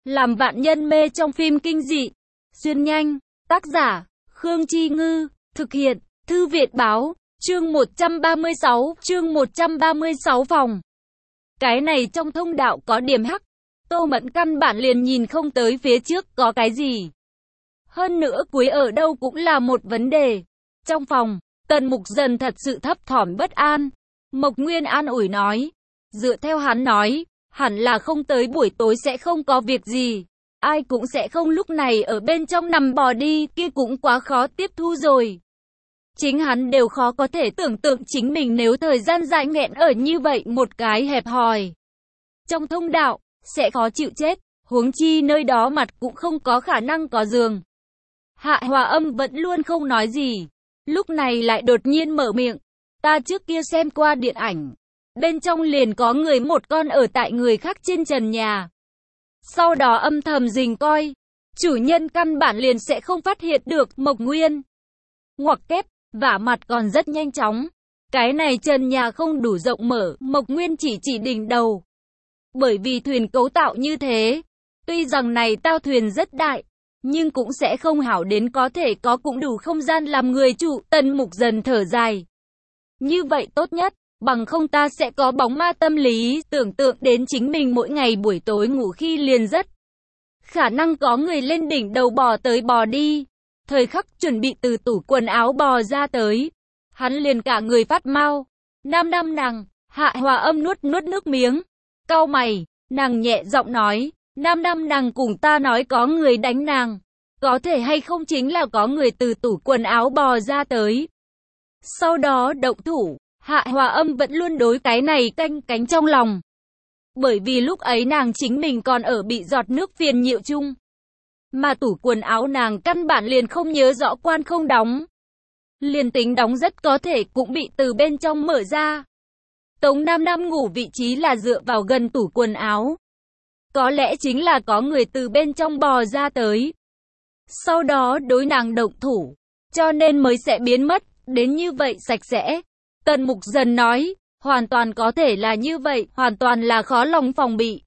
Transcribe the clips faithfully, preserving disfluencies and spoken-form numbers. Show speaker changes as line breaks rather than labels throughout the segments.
Làm vạn nhân mê trong phim kinh dị. Xuyên nhanh. Tác giả, Khương Chi Ngư. Thực hiện, Thư viện Báo. Chương một trăm ba mươi sáu, chương một trăm ba mươi sáu phòng. Cái này trong thông đạo có điểm hắc. Tô Mẫn căn bản liền nhìn không tới phía trước có cái gì. Hơn nữa cuối ở đâu cũng là một vấn đề. Trong phòng, Tần Mục Dần thật sự thấp thỏm bất an. Mộc Nguyên an ủi nói. Dựa theo hắn nói, hẳn là không tới buổi tối sẽ không có việc gì. Ai cũng sẽ không lúc này ở bên trong nằm bò đi, kia cũng quá khó tiếp thu rồi. Chính hắn đều khó có thể tưởng tượng chính mình nếu thời gian dài nghẹn ở như vậy một cái hẹp hòi. Trong thông đạo, sẽ khó chịu chết, huống chi nơi đó mặt cũng không có khả năng có giường. Hạ Hòa Âm vẫn luôn không nói gì, lúc này lại đột nhiên mở miệng. Ta trước kia xem qua điện ảnh, bên trong liền có người một con ở tại người khác trên trần nhà. Sau đó âm thầm rình coi, chủ nhân căn bản liền sẽ không phát hiện được. Mộc Nguyên ngoặc kép, vả mặt còn rất nhanh chóng. Cái này trần nhà không đủ rộng mở, Mộc Nguyên chỉ chỉ đỉnh đầu. Bởi vì thuyền cấu tạo như thế, tuy rằng này tao thuyền rất đại, nhưng cũng sẽ không hảo đến có thể có cũng đủ không gian làm người chủ. Tần Mục Dần thở dài. Như vậy tốt nhất, bằng không ta sẽ có bóng ma tâm lý, tưởng tượng đến chính mình mỗi ngày buổi tối ngủ khi liền rất khả năng có người lên đỉnh đầu bò tới bò đi. Thời khắc chuẩn bị từ tủ quần áo bò ra tới, hắn liền cả người phát mau. Nam Nam nàng, Hạ Hòa Âm nuốt nuốt nước miếng, cau mày, nàng nhẹ giọng nói, Nam Nam nàng cùng ta nói có người đánh nàng, có thể hay không chính là có người từ tủ quần áo bò ra tới, sau đó động thủ. Hạ Hòa Âm vẫn luôn đối cái này canh cánh trong lòng, bởi vì lúc ấy nàng chính mình còn ở bị giọt nước phiền nhiễu chung, mà tủ quần áo nàng căn bản liền không nhớ rõ quan không đóng, liền tính đóng rất có thể cũng bị từ bên trong mở ra. Tống Nam Nam ngủ vị trí là dựa vào gần tủ quần áo, có lẽ chính là có người từ bên trong bò ra tới, sau đó đối nàng động thủ, cho nên mới sẽ biến mất đến như vậy sạch sẽ. Tần Mục Dần nói, hoàn toàn có thể là như vậy, hoàn toàn là khó lòng phòng bị.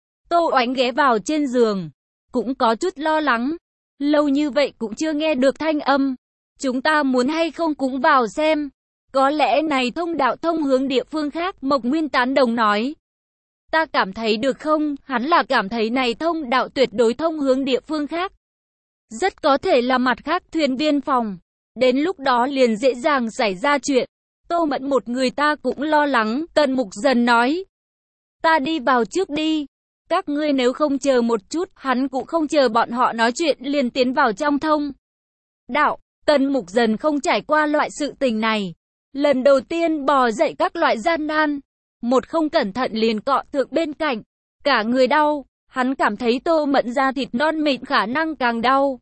Tô Oánh ghé vào trên giường, cũng có chút lo lắng. Lâu như vậy cũng chưa nghe được thanh âm. Chúng ta muốn hay không cũng vào xem. Có lẽ này thông đạo thông hướng địa phương khác. Mộc Nguyên tán đồng nói. Ta cảm thấy được không? Hắn là cảm thấy này thông đạo tuyệt đối thông hướng địa phương khác. Rất có thể là mặt khác thuyền viên phòng. Đến lúc đó liền dễ dàng xảy ra chuyện. Tô Mẫn một người ta cũng lo lắng. Tần Mục Dần nói. Ta đi vào trước đi. Các ngươi nếu không chờ một chút, hắn cũng không chờ bọn họ nói chuyện liền tiến vào trong thông đạo. Tần Mục Dần không trải qua loại sự tình này. Lần đầu tiên bò dậy các loại gian nan. Một không cẩn thận liền cọ thượng bên cạnh. Cả người đau. Hắn cảm thấy Tô Mẫn da thịt non mịn khả năng càng đau.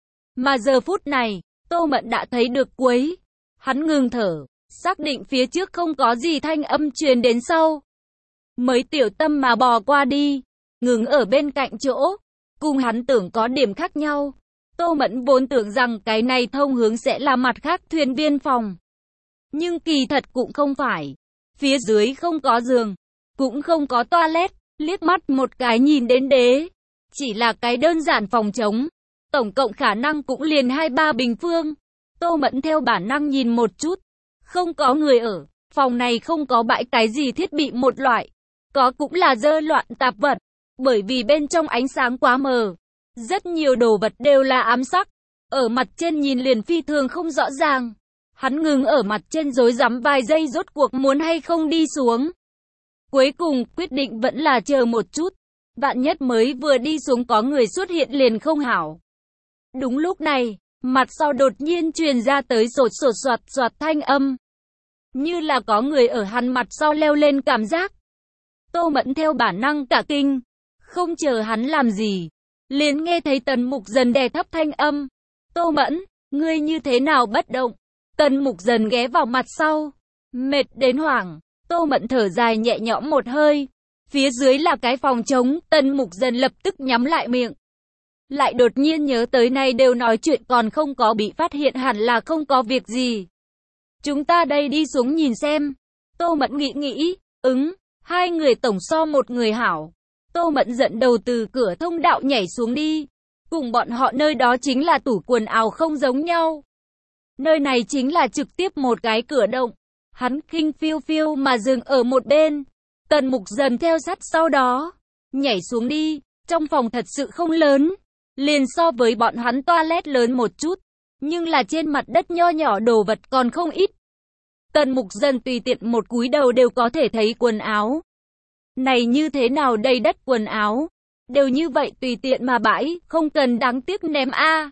Mà giờ phút này, Tô Mẫn đã thấy được cuối. Hắn ngừng thở. Xác định phía trước không có gì thanh âm truyền đến sau. Mới tiểu tâm mà bò qua đi. Ngừng ở bên cạnh chỗ. Cùng hắn tưởng có điểm khác nhau. Tô Mẫn vốn tưởng rằng cái này thông hướng sẽ là mặt khác thuyền viên phòng. Nhưng kỳ thật cũng không phải. Phía dưới không có giường. Cũng không có toilet. Liếc mắt một cái nhìn đến đế. Chỉ là cái đơn giản phòng trống. Tổng cộng khả năng cũng liền hai ba bình phương. Tô Mẫn theo bản năng nhìn một chút. Không có người ở. Phòng này không có bãi cái gì thiết bị một loại. Có cũng là dơ loạn tạp vật. Bởi vì bên trong ánh sáng quá mờ. Rất nhiều đồ vật đều là ám sắc. Ở mặt trên nhìn liền phi thường không rõ ràng. Hắn ngừng ở mặt trên rối rắm vài giây rốt cuộc muốn hay không đi xuống. Cuối cùng quyết định vẫn là chờ một chút. Vạn nhất mới vừa đi xuống có người xuất hiện liền không hảo. Đúng lúc này, mặt sau đột nhiên truyền ra tới sột sột soạt soạt thanh âm. Như là có người ở hắn mặt sau leo lên cảm giác. Tô Mẫn theo bản năng cả kinh. Không chờ hắn làm gì. Liền nghe thấy Tần Mục Dần đè thấp thanh âm. Tô Mẫn, ngươi như thế nào bất động? Tần Mục Dần ghé vào mặt sau. Mệt đến hoảng. Tô Mẫn thở dài nhẹ nhõm một hơi. Phía dưới là cái phòng trống. Tần Mục Dần lập tức nhắm lại miệng. Lại đột nhiên nhớ tới nay đều nói chuyện còn không có bị phát hiện, hẳn là không có việc gì. Chúng ta đây đi xuống nhìn xem. Tô Mẫn nghĩ nghĩ. Ứng. Hai người tổng so một người hảo. Tô Mẫn dẫn đầu từ cửa thông đạo nhảy xuống đi. Cùng bọn họ nơi đó chính là tủ quần áo không giống nhau. Nơi này chính là trực tiếp một cái cửa động. Hắn khinh phiêu phiêu mà dừng ở một bên. Tần Mục Dần theo sát sau đó. Nhảy xuống đi. Trong phòng thật sự không lớn. Liền so với bọn hắn toilet lớn một chút. Nhưng là trên mặt đất nho nhỏ đồ vật còn không ít. Tần Mục Dần tùy tiện một cúi đầu đều có thể thấy quần áo. Này như thế nào đầy đất quần áo. Đều như vậy tùy tiện mà bãi, không cần đáng tiếc ném a.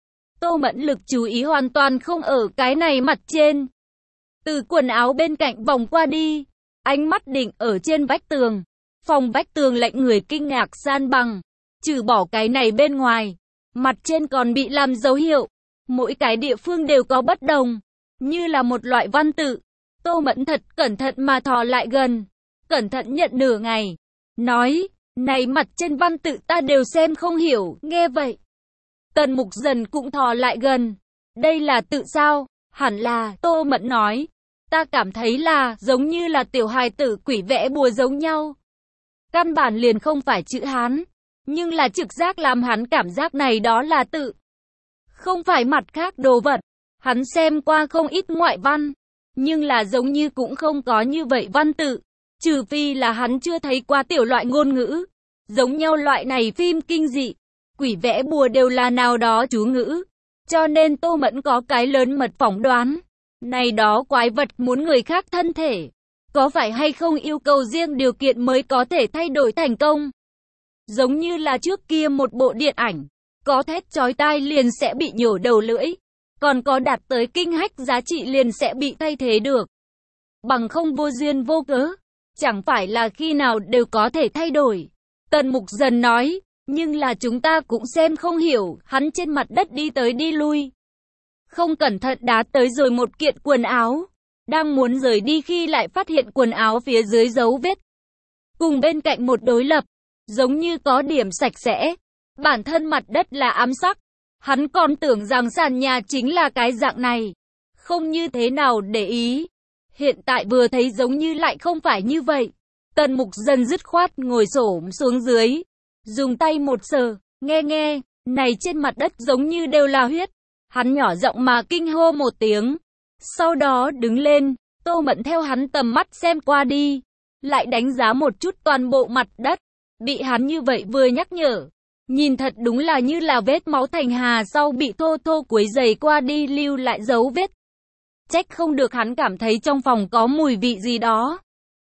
Tô Mẫn lực chú ý hoàn toàn không ở cái này mặt trên. Từ quần áo bên cạnh vòng qua đi, ánh mắt định ở trên vách tường. Phòng vách tường lệnh người kinh ngạc san bằng. Trừ bỏ cái này bên ngoài, mặt trên còn bị làm dấu hiệu. Mỗi cái địa phương đều có bất đồng, như là một loại văn tự. Tô Mẫn thật cẩn thận mà thò lại gần, cẩn thận nhận nửa ngày, nói, này mặt trên văn tự ta đều xem không hiểu, nghe vậy. Tần Mục Dần cũng thò lại gần, đây là tự sao, hẳn là, Tô Mẫn nói, ta cảm thấy là giống như là tiểu hài tử quỷ vẽ bùa giống nhau. Căn bản liền không phải chữ Hán, nhưng là trực giác làm hắn cảm giác này đó là tự. Không phải mặt khác đồ vật, hắn xem qua không ít ngoại văn, nhưng là giống như cũng không có như vậy văn tự, trừ phi là hắn chưa thấy qua tiểu loại ngôn ngữ. Giống nhau loại này phim kinh dị, quỷ vẽ bùa đều là nào đó chú ngữ, cho nên Tô Mẫn có cái lớn mật phỏng đoán. Này đó quái vật muốn người khác thân thể, có phải hay không yêu cầu riêng điều kiện mới có thể thay đổi thành công. Giống như là trước kia một bộ điện ảnh, có thét chói tai liền sẽ bị nhổ đầu lưỡi, còn có đạt tới kinh hách giá trị liền sẽ bị thay thế được. Bằng không vô duyên vô cớ, chẳng phải là khi nào đều có thể thay đổi. Tần Mục Dần nói, nhưng là chúng ta cũng xem không hiểu, hắn trên mặt đất đi tới đi lui. Không cẩn thận đá tới rồi một kiện quần áo, đang muốn rời đi khi lại phát hiện quần áo phía dưới dấu vết. Cùng bên cạnh một đối lập, giống như có điểm sạch sẽ. Bản thân mặt đất là ám sắc, hắn còn tưởng rằng sàn nhà chính là cái dạng này, không như thế nào để ý. Hiện tại vừa thấy giống như lại không phải như vậy. Tần Mục Dần dứt khoát ngồi xổm xuống dưới, dùng tay một sờ, nghe nghe, này trên mặt đất giống như đều là huyết. Hắn nhỏ giọng mà kinh hô một tiếng, sau đó đứng lên. Tô Mẫn theo hắn tầm mắt xem qua đi, lại đánh giá một chút toàn bộ mặt đất. Bị hắn như vậy vừa nhắc nhở, nhìn thật đúng là như là vết máu thành hà sau bị thô thô quấy giày qua đi lưu lại dấu vết. Trách không được hắn cảm thấy trong phòng có mùi vị gì đó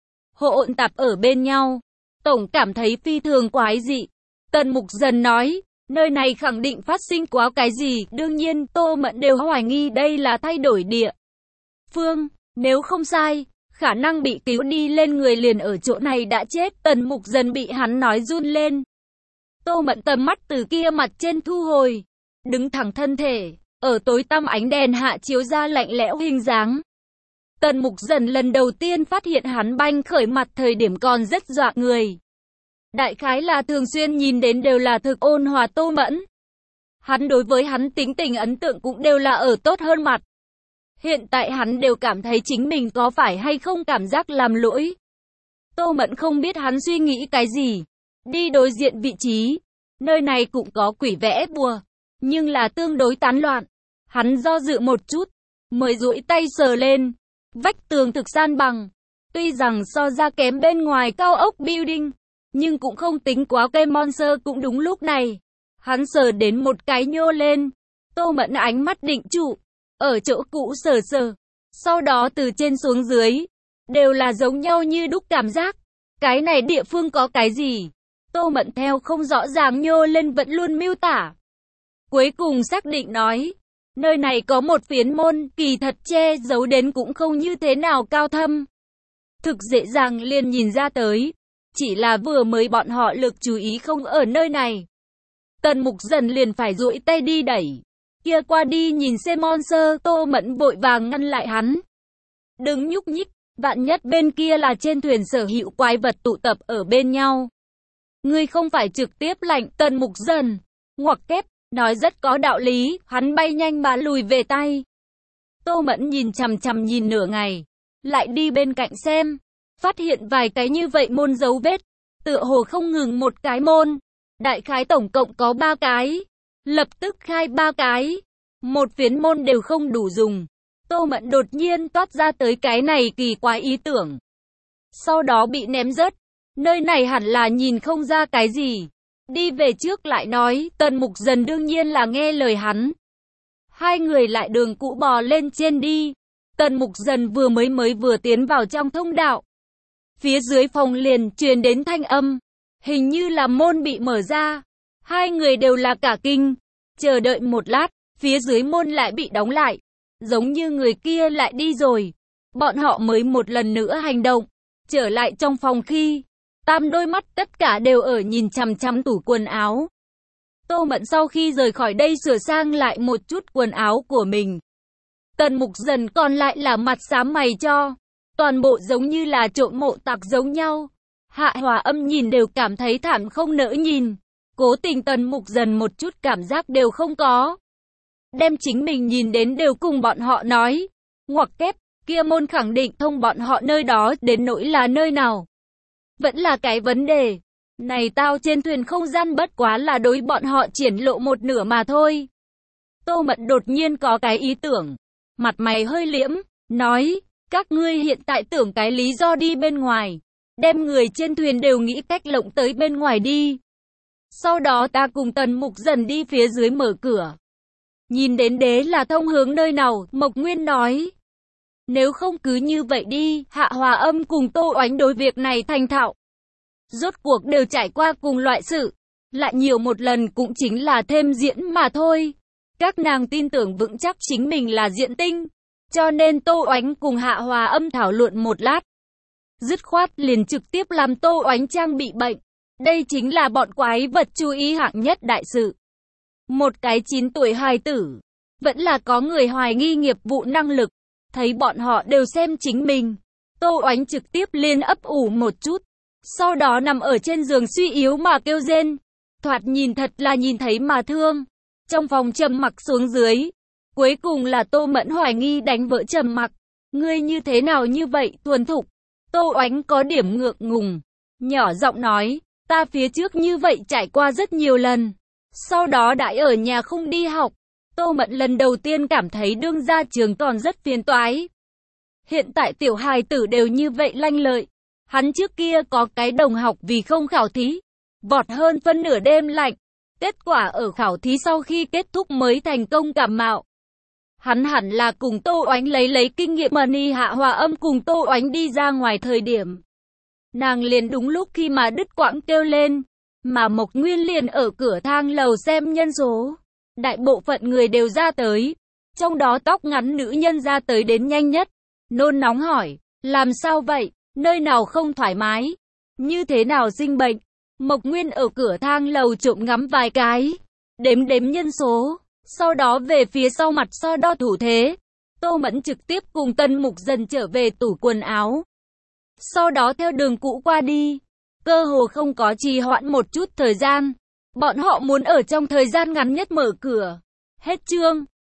hỗn tạp ở bên nhau, tổng cảm thấy phi thường quái dị. Tần Mục Dần nói, nơi này khẳng định phát sinh quá cái gì, đương nhiên Tô Mẫn đều hoài nghi đây là thay đổi địa phương, nếu không sai, khả năng bị cứu đi lên người liền ở chỗ này đã chết. Tần Mục Dần bị hắn nói run lên. Tô Mẫn tầm mắt từ kia mặt trên thu hồi, đứng thẳng thân thể, ở tối tăm ánh đèn hạ chiếu ra lạnh lẽo hình dáng. Tần Mục Dần lần đầu tiên phát hiện hắn banh khởi mặt thời điểm còn rất dọa người. Đại khái là thường xuyên nhìn đến đều là thực ôn hòa Tô Mẫn. Hắn đối với hắn tính tình ấn tượng cũng đều là ở tốt hơn mặt. Hiện tại hắn đều cảm thấy chính mình có phải hay không cảm giác làm lỗi. Tô Mẫn không biết hắn suy nghĩ cái gì. Đi đối diện vị trí. Nơi này cũng có quỷ vẽ bùa, nhưng là tương đối tán loạn. Hắn do dự một chút, mới duỗi tay sờ lên. Vách tường thực san bằng. Tuy rằng so ra kém bên ngoài cao ốc building, nhưng cũng không tính quá cây monster. Cũng đúng lúc này, hắn sờ đến một cái nhô lên. Tô Mẫn ánh mắt định trụ, ở chỗ cũ sờ sờ. Sau đó từ trên xuống dưới, đều là giống nhau như đúc cảm giác. Cái này địa phương có cái gì? Tô Mẫn theo không rõ ràng nhô lên vẫn luôn miêu tả. Cuối cùng xác định nói, nơi này có một phiến môn, kỳ thật che giấu đến cũng không như thế nào cao thâm. Thực dễ dàng liền nhìn ra tới. Chỉ là vừa mới bọn họ lực chú ý không ở nơi này. Tần Mục Dần liền phải duỗi tay đi đẩy. Kia qua đi nhìn xem monster. Tô Mẫn vội vàng ngăn lại hắn. Đừng nhúc nhích, vạn nhất bên kia là trên thuyền sở hữu quái vật tụ tập ở bên nhau. Ngươi không phải trực tiếp lạnh. Tần Mục Dần ngoặc kép, nói rất có đạo lý. Hắn bay nhanh mà lùi về tay. Tô Mẫn nhìn chằm chằm nhìn nửa ngày, lại đi bên cạnh xem, phát hiện vài cái như vậy môn dấu vết. tựa hồ không ngừng một cái môn. Đại khái tổng cộng có ba cái. Lập tức khai ba cái. Một phiến môn đều không đủ dùng. Tô Mẫn đột nhiên toát ra tới cái này kỳ quái ý tưởng. Sau đó bị ném rớt. Nơi này hẳn là nhìn không ra cái gì. Đi về trước lại nói, Tần Mục Dần đương nhiên là nghe lời hắn. Hai người lại đường cũ bò lên trên đi. Tần Mục Dần vừa mới mới vừa tiến vào trong thông đạo. Phía dưới phòng liền truyền đến thanh âm. Hình như là môn bị mở ra. Hai người đều là cả kinh. Chờ đợi một lát, phía dưới môn lại bị đóng lại. Giống như người kia lại đi rồi. Bọn họ mới một lần nữa hành động. Trở lại trong phòng khi tam đôi mắt tất cả đều ở nhìn chằm chằm tủ quần áo. Tô Mẫn sau khi rời khỏi đây sửa sang lại một chút quần áo của mình. Tần Mục Dần còn lại là mặt xám mày cho. Toàn bộ giống như là trộm mộ tặc giống nhau. Hạ Hòa Âm nhìn đều cảm thấy thảm không nỡ nhìn. Cố tình Tần Mục Dần một chút cảm giác đều không có. Đem chính mình nhìn đến đều cùng bọn họ nói. Ngoặc kép, kia môn khẳng định thông bọn họ nơi đó đến nỗi là nơi nào. Vẫn là cái vấn đề. Này tao trên thuyền không gian bất quá là đối bọn họ triển lộ một nửa mà thôi. Tô Mẫn đột nhiên có cái ý tưởng. Mặt mày hơi liễm, nói, các ngươi hiện tại tưởng cái lý do đi bên ngoài. Đem người trên thuyền đều nghĩ cách lộng tới bên ngoài đi. Sau đó ta cùng Tần Mục Dần đi phía dưới mở cửa. Nhìn đến đế là thông hướng nơi nào, Mộc Nguyên nói. Nếu không cứ như vậy đi, Hạ Hòa Âm cùng Tô Oánh đối việc này thành thạo. Rốt cuộc đều trải qua cùng loại sự. Lại nhiều một lần cũng chính là thêm diễn mà thôi. Các nàng tin tưởng vững chắc chính mình là diễn tinh. Cho nên Tô Oánh cùng Hạ Hòa Âm thảo luận một lát. Dứt khoát liền trực tiếp làm Tô Oánh trang bị bệnh. Đây chính là bọn quái vật chú ý hạng nhất đại sự. Một cái chín tuổi hài tử. Vẫn là có người hoài nghi nghiệp vụ năng lực. Thấy bọn họ đều xem chính mình. Tô Oánh trực tiếp liền ấp ủ một chút. Sau đó nằm ở trên giường suy yếu mà kêu rên. Thoạt nhìn thật là nhìn thấy mà thương. Trong phòng trầm mặc xuống dưới. Cuối cùng là Tô Mẫn hoài nghi đánh vỡ trầm mặc. Ngươi như thế nào như vậy thuần thục. Tô Oánh có điểm ngượng ngùng. Nhỏ giọng nói. Ta phía trước như vậy trải qua rất nhiều lần. Sau đó đã ở nhà không đi học. Tô Mẫn lần đầu tiên cảm thấy đương ra trường còn rất phiền toái. Hiện tại tiểu hài tử đều như vậy lanh lợi. Hắn trước kia có cái đồng học vì không khảo thí. Vọt hơn phân nửa đêm lạnh. Kết quả ở khảo thí sau khi kết thúc mới thành công cảm mạo. Hắn hẳn là cùng Tô Oánh lấy lấy kinh nghiệm mà ni Hạ Hòa Âm cùng Tô Oánh đi ra ngoài thời điểm. Nàng liền đúng lúc khi mà đứt quãng kêu lên. Mà Mộc Nguyên liền ở cửa thang lầu xem nhân số. Đại bộ phận người đều ra tới. Trong đó tóc ngắn nữ nhân ra tới đến nhanh nhất. Nôn nóng hỏi, làm sao vậy? Nơi nào không thoải mái? Như thế nào sinh bệnh? Mộc Nguyên ở cửa thang lầu trộm ngắm vài cái. Đếm đếm nhân số. Sau đó về phía sau mặt so đo thủ thế. Tô Mẫn trực tiếp cùng Tần Mục Dần trở về tủ quần áo. Sau đó theo đường cũ qua đi. Cơ hồ không có trì hoãn một chút thời gian. Bọn họ muốn ở trong thời gian ngắn nhất mở cửa. Hết chương.